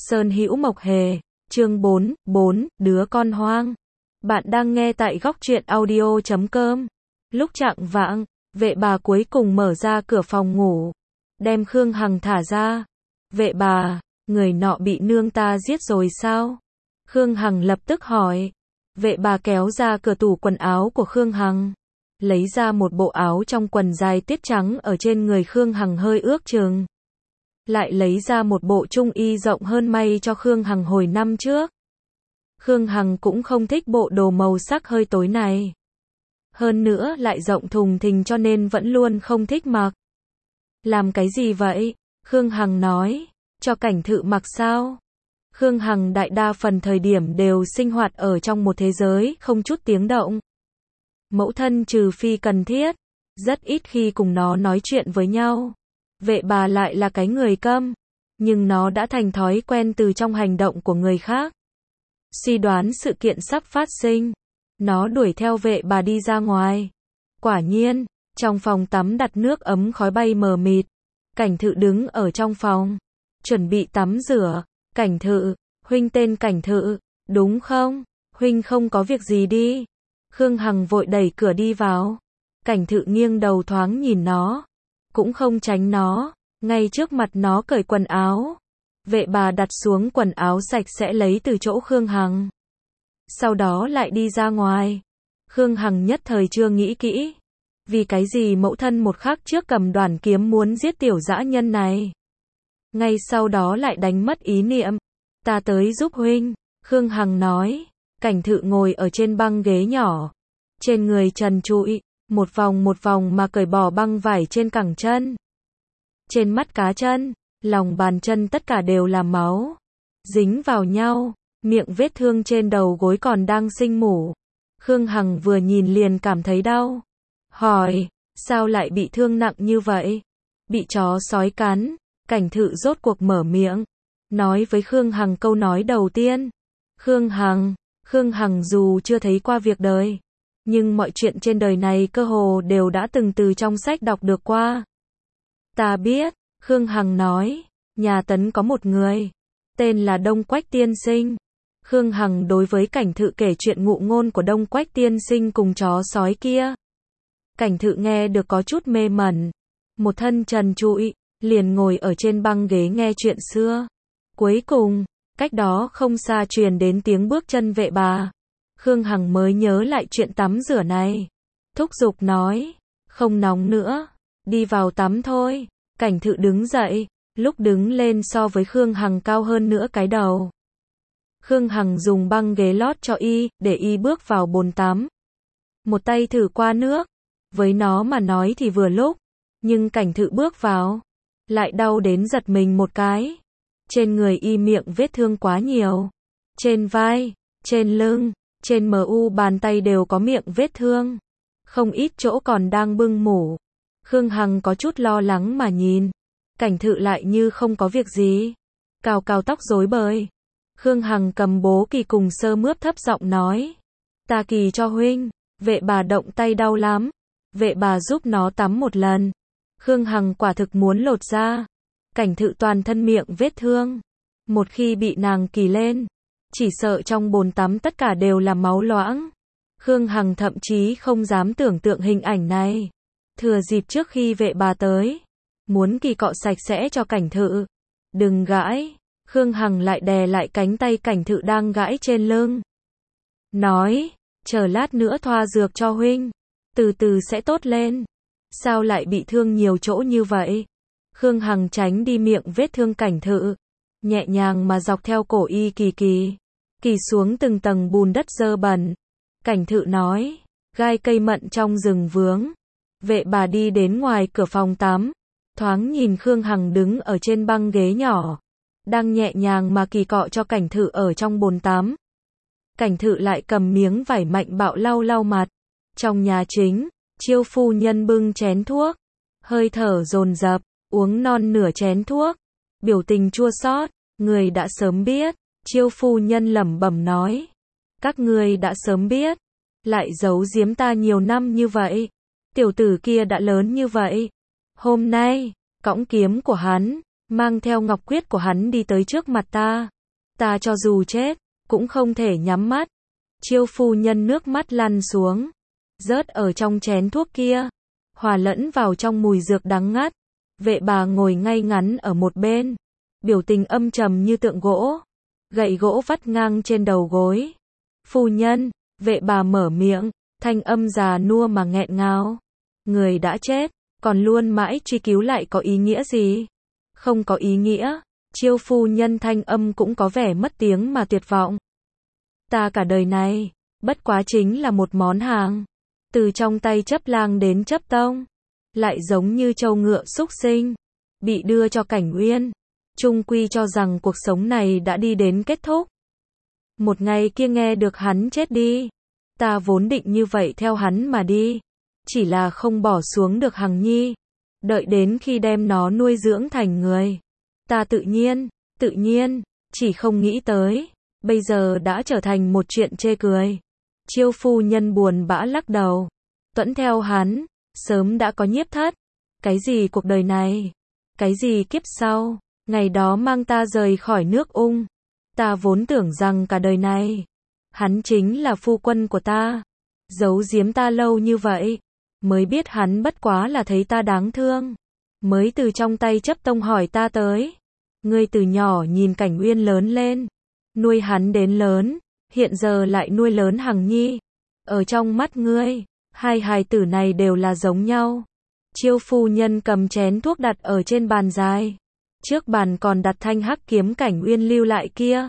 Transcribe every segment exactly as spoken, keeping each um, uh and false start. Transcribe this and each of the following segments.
Sơn Hữu Mộc Hề, chương bốn, bốn, đứa con hoang. Bạn đang nghe tại góc truyện audio chấm com. Lúc chạng vạng, vệ bà cuối cùng mở ra cửa phòng ngủ, đem Khương Hằng thả ra. Vệ bà, người nọ bị nương ta giết rồi sao? Khương Hằng lập tức hỏi. Vệ bà kéo ra cửa tủ quần áo của Khương Hằng, lấy ra một bộ áo trong quần dài tiết trắng ở trên người Khương Hằng hơi ước chừng. Lại lấy ra một bộ trung y rộng hơn may cho Khương Hằng hồi năm trước. Khương Hằng cũng không thích bộ đồ màu sắc hơi tối này. Hơn nữa lại rộng thùng thình cho nên vẫn luôn không thích mặc. Làm cái gì vậy? Khương Hằng nói, cho Cảnh Thự mặc sao? Khương Hằng đại đa phần thời điểm đều sinh hoạt ở trong một thế giới không chút tiếng động. Mẫu thân trừ phi cần thiết, rất ít khi cùng nó nói chuyện với nhau. Vệ bà lại là cái người câm, nhưng nó đã thành thói quen từ trong hành động của người khác. Suy đoán sự kiện sắp phát sinh, nó đuổi theo vệ bà đi ra ngoài. Quả nhiên, trong phòng tắm đặt nước ấm khói bay mờ mịt. Cảnh Thự đứng ở trong phòng, chuẩn bị tắm rửa. Cảnh Thự, huynh tên Cảnh Thự, đúng không? Huynh không có việc gì đi. Khương Hằng vội đẩy cửa đi vào. Cảnh Thự nghiêng đầu thoáng nhìn nó, cũng không tránh nó, ngay trước mặt nó cởi quần áo. Vệ bà đặt xuống quần áo sạch sẽ lấy từ chỗ Khương Hằng, sau đó lại đi ra ngoài. Khương Hằng nhất thời chưa nghĩ kỹ, vì cái gì mẫu thân một khắc trước cầm đoàn kiếm muốn giết tiểu dã nhân này, ngay sau đó lại đánh mất ý niệm. Ta tới giúp huynh, Khương Hằng nói. Cảnh Thự ngồi ở trên băng ghế nhỏ, trên người trần trụi, một vòng một vòng mà cởi bỏ băng vải trên cẳng chân. Trên mắt cá chân, lòng bàn chân tất cả đều là máu, dính vào nhau, miệng vết thương trên đầu gối còn đang sinh mủ. Khương Hằng vừa nhìn liền cảm thấy đau. Hỏi, sao lại bị thương nặng như vậy? Bị chó sói cắn. Cảnh Thự rốt cuộc mở miệng, nói với Khương Hằng câu nói đầu tiên. Khương Hằng, Khương Hằng dù chưa thấy qua việc đời, nhưng mọi chuyện trên đời này cơ hồ đều đã từng từ trong sách đọc được qua. Ta biết, Khương Hằng nói, nhà Tấn có một người, tên là Đông Quách Tiên Sinh. Khương Hằng đối với Cảnh Thự kể chuyện ngụ ngôn của Đông Quách Tiên Sinh cùng chó sói kia. Cảnh Thự nghe được có chút mê mẩn, một thân trần trụi, liền ngồi ở trên băng ghế nghe chuyện xưa. Cuối cùng, cách đó không xa truyền đến tiếng bước chân vệ bà. Khương Hằng mới nhớ lại chuyện tắm rửa này. Thúc giục nói, không nóng nữa, đi vào tắm thôi. Cảnh Thự đứng dậy, lúc đứng lên so với Khương Hằng cao hơn nữa cái đầu. Khương Hằng dùng băng ghế lót cho y, để y bước vào bồn tắm. Một tay thử qua nước, với nó mà nói thì vừa lúc, nhưng Cảnh Thự bước vào, lại đau đến giật mình một cái. Trên người y miệng vết thương quá nhiều, trên vai, trên lưng, trên mu bàn tay đều có miệng vết thương, không ít chỗ còn đang bưng mủ. Khương Hằng có chút lo lắng mà nhìn, Cảnh Thự lại như không có việc gì, cào cào tóc rối bời. Khương Hằng cầm bố kỳ cùng sơ mướp thấp giọng nói, ta kỳ cho huynh. Vệ bà động tay đau lắm, vệ bà giúp nó tắm một lần. Khương Hằng quả thực muốn lột ra. Cảnh Thự toàn thân miệng vết thương, một khi bị nàng kỳ lên, chỉ sợ trong bồn tắm tất cả đều là máu loãng. Khương Hằng thậm chí không dám tưởng tượng hình ảnh này. Thừa dịp trước khi vệ bà tới, muốn kỳ cọ sạch sẽ cho Cảnh Thự. Đừng gãi. Khương Hằng lại đè lại cánh tay Cảnh Thự đang gãi trên lưng, nói, chờ lát nữa thoa dược cho huynh, từ từ sẽ tốt lên. Sao lại bị thương nhiều chỗ như vậy? Khương Hằng tránh đi miệng vết thương Cảnh Thự, nhẹ nhàng mà dọc theo cổ y kỳ kỳ, kỳ xuống từng tầng bùn đất dơ bẩn. Cảnh Thự nói, gai cây mận trong rừng vướng. Vệ bà đi đến ngoài cửa phòng tắm, thoáng nhìn Khương Hằng đứng ở trên băng ghế nhỏ, đang nhẹ nhàng mà kỳ cọ cho Cảnh Thự ở trong bồn tắm. Cảnh Thự lại cầm miếng vải mạnh bạo lau lau mặt. Trong nhà chính, Chiêu phu nhân bưng chén thuốc, hơi thở dồn dập, uống non nửa chén thuốc, biểu tình chua xót. Người đã sớm biết, Chiêu phu nhân lẩm bẩm nói, các ngươi đã sớm biết, lại giấu giếm ta nhiều năm như vậy. Tiểu tử kia đã lớn như vậy, hôm nay, cõng kiếm của hắn, mang theo ngọc quyết của hắn đi tới trước mặt ta. Ta cho dù chết, cũng không thể nhắm mắt. Chiêu phu nhân nước mắt lăn xuống, rớt ở trong chén thuốc kia, hòa lẫn vào trong mùi dược đắng ngắt. Vệ bà ngồi ngay ngắn ở một bên, biểu tình âm trầm như tượng gỗ, gậy gỗ vắt ngang trên đầu gối. Phu nhân, vệ bà mở miệng, thanh âm già nua mà nghẹn ngào. Người đã chết, còn luôn mãi truy cứu lại có ý nghĩa gì? Không có ý nghĩa. Chiêu phu nhân thanh âm cũng có vẻ mất tiếng mà tuyệt vọng. Ta cả đời này, bất quá chính là một món hàng. Từ trong tay chấp lang đến chấp tông, lại giống như trâu ngựa súc sinh, bị đưa cho Cảnh Uyên. Trung quy cho rằng cuộc sống này đã đi đến kết thúc. Một ngày kia nghe được hắn chết đi, ta vốn định như vậy theo hắn mà đi, chỉ là không bỏ xuống được Hằng Nhi, đợi đến khi đem nó nuôi dưỡng thành người. Ta tự nhiên, tự nhiên, chỉ không nghĩ tới, bây giờ đã trở thành một chuyện chê cười. Chiêu phu nhân buồn bã lắc đầu, tuẫn theo hắn, sớm đã có nhiếp thất. Cái gì cuộc đời này, cái gì kiếp sau, ngày đó mang ta rời khỏi nước Ung. Ta vốn tưởng rằng cả đời này, hắn chính là phu quân của ta. Giấu giếm ta lâu như vậy, mới biết hắn bất quá là thấy ta đáng thương, mới từ trong tay chấp tông hỏi ta tới. Ngươi từ nhỏ nhìn Cảnh Uyên lớn lên, nuôi hắn đến lớn, hiện giờ lại nuôi lớn Hằng Nhi. Ở trong mắt ngươi, hai hài tử này đều là giống nhau. Chiêu phu nhân cầm chén thuốc đặt ở trên bàn dài. Trước bàn còn đặt thanh hắc kiếm Cảnh Uyên lưu lại kia.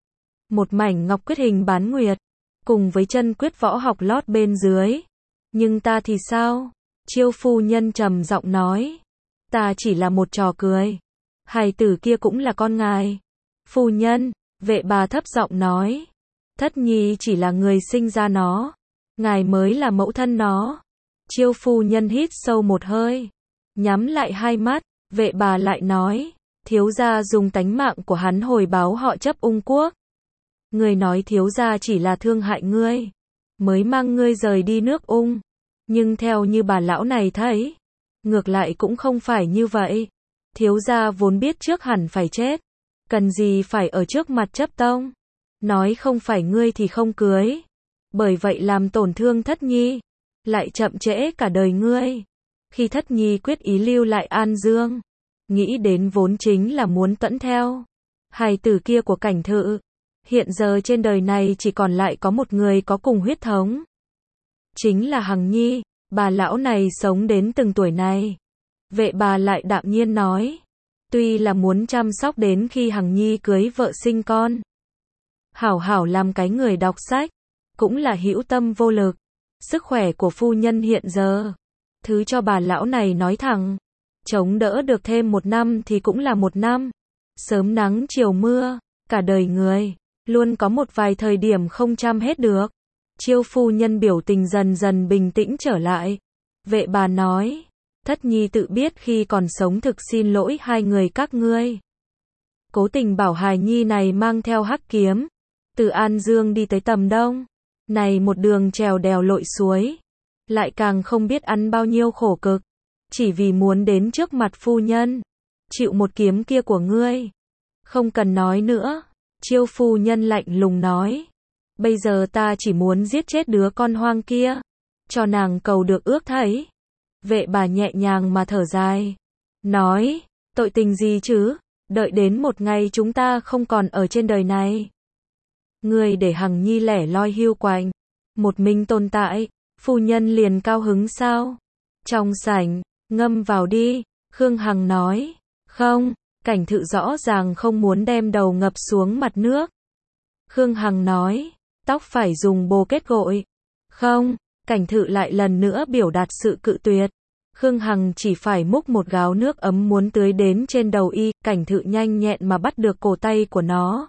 Một mảnh ngọc quyết hình bán nguyệt, cùng với chân quyết võ học lót bên dưới. Nhưng ta thì sao? Chiêu phu nhân trầm giọng nói. Ta chỉ là một trò cười. Hài tử kia cũng là con ngài. Phu nhân, vệ bà thấp giọng nói. Thất nhi chỉ là người sinh ra nó. Ngài mới là mẫu thân nó. Chiêu phu nhân hít sâu một hơi, nhắm lại hai mắt, vệ bà lại nói. Thiếu gia dùng tánh mạng của hắn hồi báo họ chấp Ung quốc. Người nói thiếu gia chỉ là thương hại ngươi, mới mang ngươi rời đi nước Ung. Nhưng theo như bà lão này thấy, ngược lại cũng không phải như vậy. Thiếu gia vốn biết trước hẳn phải chết, cần gì phải ở trước mặt chấp tông, nói không phải ngươi thì không cưới. Bởi vậy làm tổn thương thất nhi, lại chậm trễ cả đời ngươi. Khi thất nhi quyết ý lưu lại An Dương, nghĩ đến vốn chính là muốn tuẫn theo hài tử kia của Cảnh Thự. Hiện giờ trên đời này chỉ còn lại có một người có cùng huyết thống, chính là Hằng Nhi. Bà lão này sống đến từng tuổi này, vệ bà lại đạm nhiên nói, tuy là muốn chăm sóc đến khi Hằng Nhi cưới vợ sinh con, hảo hảo làm cái người đọc sách, cũng là hữu tâm vô lực. Sức khỏe của phu nhân hiện giờ, thứ cho bà lão này nói thẳng, chống đỡ được thêm một năm thì cũng là một năm. Sớm nắng chiều mưa, cả đời người, luôn có một vài thời điểm không chăm hết được. Chiêu phu nhân biểu tình dần dần bình tĩnh trở lại. Vệ bà nói, thất nhi tự biết khi còn sống thực xin lỗi hai người các ngươi. Cố tình bảo hài nhi này mang theo hắc kiếm, từ An Dương đi tới Tầm Đông. Này một đường trèo đèo lội suối, lại càng không biết ăn bao nhiêu khổ cực, chỉ vì muốn đến trước mặt phu nhân, chịu một kiếm kia của ngươi. Không cần nói nữa, chiêu phu nhân lạnh lùng nói. Bây giờ ta chỉ muốn giết chết đứa con hoang kia, cho nàng cầu được ước thấy. Vệ bà nhẹ nhàng mà thở dài, nói, tội tình gì chứ, đợi đến một ngày chúng ta không còn ở trên đời này. Ngươi để Hằng Nhi lẻ loi hiu quạnh, một mình tồn tại, phu nhân liền cao hứng sao? Trong sảnh, ngâm vào đi, Khương Hằng nói. Không, Cảnh Thự rõ ràng không muốn đem đầu ngập xuống mặt nước. Khương Hằng nói, tóc phải dùng bồ kết gội. Không, Cảnh Thự lại lần nữa biểu đạt sự cự tuyệt. Khương Hằng chỉ phải múc một gáo nước ấm muốn tưới đến trên đầu y, Cảnh Thự nhanh nhẹn mà bắt được cổ tay của nó.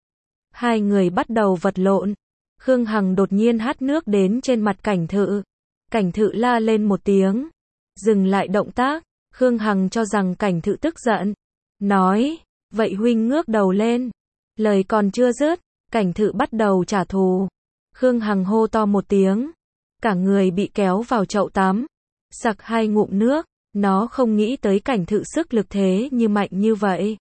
Hai người bắt đầu vật lộn. Khương Hằng đột nhiên hắt nước đến trên mặt Cảnh Thự. Cảnh Thự la lên một tiếng, dừng lại động tác. Khương Hằng cho rằng Cảnh Thự tức giận, nói, vậy huynh ngước đầu lên. Lời còn chưa dứt, Cảnh Thự bắt đầu trả thù. Khương Hằng hô to một tiếng, cả người bị kéo vào chậu tắm, sặc hai ngụm nước, Nó không nghĩ tới Cảnh Thự sức lực thế như mạnh như vậy.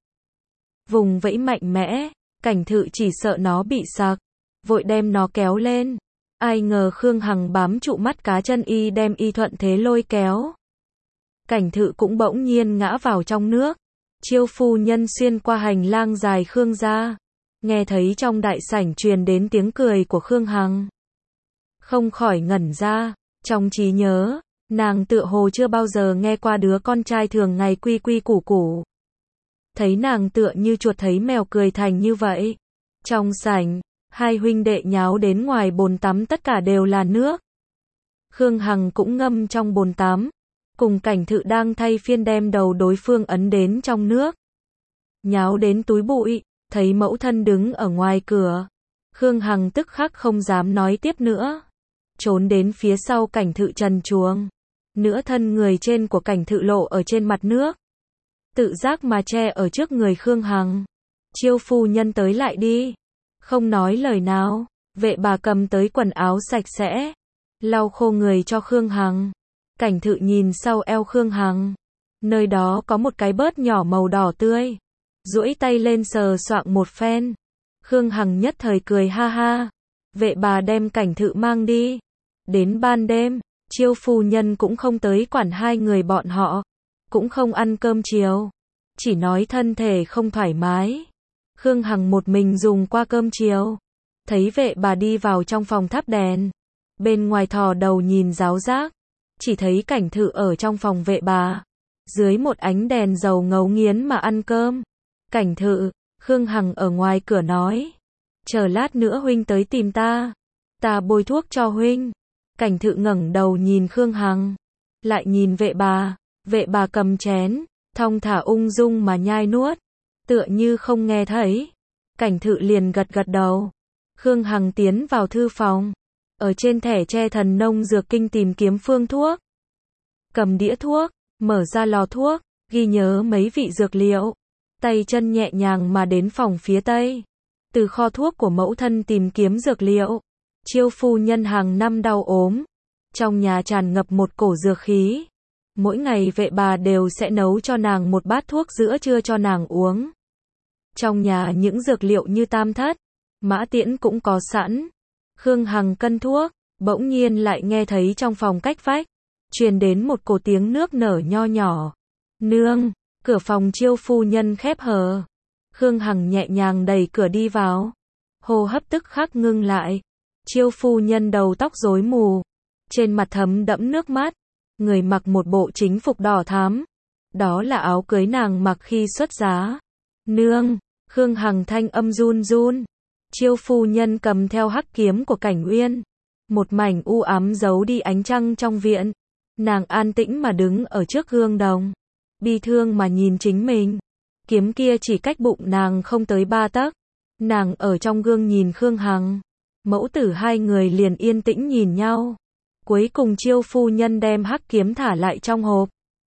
Vùng vẫy mạnh mẽ, Cảnh Thự chỉ sợ nó bị sặc, vội đem nó kéo lên. Ai ngờ Khương Hằng bám trụ mắt cá chân y đem y thuận thế lôi kéo. Cảnh Thự cũng bỗng nhiên ngã vào trong nước. Chiêu phu nhân xuyên qua hành lang dài Khương gia, nghe thấy trong đại sảnh truyền đến tiếng cười của Khương Hằng. Không khỏi ngẩn ra, trong trí nhớ, nàng tựa hồ chưa bao giờ nghe qua đứa con trai thường ngày quy quy củ củ. Thấy nàng tựa như chuột thấy mèo cười thành như vậy. Trong sảnh, hai huynh đệ nháo đến ngoài bồn tắm tất cả đều là nước. Khương Hằng cũng ngâm trong bồn tắm, cùng Cảnh Thự đang thay phiên đem đầu đối phương ấn đến trong nước. Nháo đến túi bụi, thấy mẫu thân đứng ở ngoài cửa. Khương Hằng tức khắc không dám nói tiếp nữa. Trốn đến phía sau Cảnh Thự trần truồng. Nửa thân người trên của Cảnh Thự lộ ở trên mặt nước. Tự giác mà che ở trước người Khương Hằng. Chiêu phu nhân tới lại đi. Không nói lời nào, vệ bà cầm tới quần áo sạch sẽ, lau khô người cho Khương Hằng. Cảnh Thự nhìn sau eo Khương Hằng. Nơi đó có một cái bớt nhỏ màu đỏ tươi. Duỗi tay lên sờ soạng một phen. Khương Hằng nhất thời cười ha ha. Vệ bà đem Cảnh Thự mang đi. Đến ban đêm, chiêu phu nhân cũng không tới quản hai người bọn họ. Cũng không ăn cơm chiều. Chỉ nói thân thể không thoải mái. Khương Hằng một mình dùng qua cơm chiều. Thấy vệ bà đi vào trong phòng thắp đèn. Bên ngoài thò đầu nhìn ráo rác. Chỉ thấy Cảnh Thự ở trong phòng vệ bà. Dưới một ánh đèn dầu ngấu nghiến mà ăn cơm. Cảnh Thự, Khương Hằng ở ngoài cửa nói. Chờ lát nữa huynh tới tìm ta. Ta bôi thuốc cho huynh. Cảnh Thự ngẩng đầu nhìn Khương Hằng. Lại nhìn vệ bà. Vệ bà cầm chén. Thong thả ung dung mà nhai nuốt. Tựa như không nghe thấy. Cảnh Thự liền gật gật đầu. Khương Hằng tiến vào thư phòng. Ở trên thẻ tre thần nông dược kinh tìm kiếm phương thuốc. Cầm đĩa thuốc, mở ra lò thuốc, ghi nhớ mấy vị dược liệu. Tay chân nhẹ nhàng mà đến phòng phía tây. Từ kho thuốc của mẫu thân tìm kiếm dược liệu. Chiêu phu nhân hàng năm đau ốm. Trong nhà tràn ngập một cổ dược khí. Mỗi ngày vệ bà đều sẽ nấu cho nàng một bát thuốc giữa trưa cho nàng uống. Trong nhà những dược liệu như tam thất, mã tiễn cũng có sẵn. Khương Hằng cân thuốc, bỗng nhiên lại nghe thấy trong phòng cách vách, truyền đến một cổ tiếng nước nở nho nhỏ. Nương, cửa phòng chiêu phu nhân khép hờ. Khương Hằng nhẹ nhàng đẩy cửa đi vào. Hô hấp tức khắc ngưng lại. Chiêu phu nhân đầu tóc rối mù. Trên mặt thấm đẫm nước mắt. Người mặc một bộ chính phục đỏ thắm. Đó là áo cưới nàng mặc khi xuất giá. Nương, Khương Hằng thanh âm run run. Chiêu phu nhân cầm theo hắc kiếm của Cảnh Uyên. Một mảnh u ám giấu đi ánh trăng trong viện. Nàng an tĩnh mà đứng ở trước gương đồng. Bi thương mà nhìn chính mình. Kiếm kia chỉ cách bụng nàng không tới ba tấc. Nàng ở trong gương nhìn Khương Hằng. Mẫu tử hai người liền yên tĩnh nhìn nhau. Cuối cùng chiêu phu nhân đem hắc kiếm thả lại trong hộp.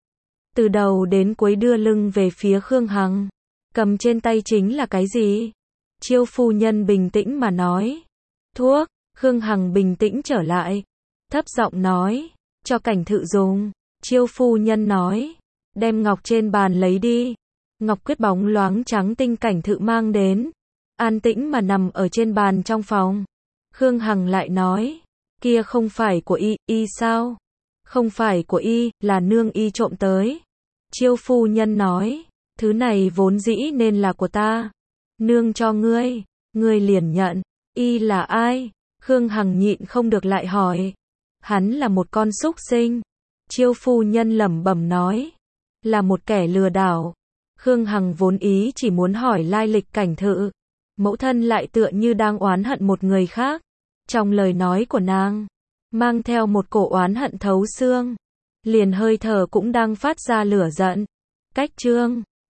Từ đầu đến cuối đưa lưng về phía Khương Hằng. Cầm trên tay chính là cái gì? Chiêu phu nhân bình tĩnh mà nói. Thuốc. Khương Hằng bình tĩnh trở lại. Thấp giọng nói. Cho Cảnh Thự dùng. Chiêu phu nhân nói. Đem ngọc trên bàn lấy đi. Ngọc quyết bóng loáng trắng tinh Cảnh Thự mang đến. An tĩnh mà nằm ở trên bàn trong phòng. Khương Hằng lại nói. Kia không phải của y, y sao? Không phải của y, là nương y trộm tới. Chiêu phu nhân nói. Thứ này vốn dĩ nên là của ta. Nương cho ngươi. Ngươi liền nhận. Y là ai? Khương Hằng nhịn không được lại hỏi. Hắn là một con súc sinh. Chiêu phu nhân lẩm bẩm nói. Là một kẻ lừa đảo. Khương Hằng vốn ý chỉ muốn hỏi lai lịch Cảnh Thự. Mẫu thân lại tựa như đang oán hận một người khác. Trong lời nói của nàng, mang theo một cổ oán hận thấu xương. Liền hơi thở cũng đang phát ra lửa giận. Cách chương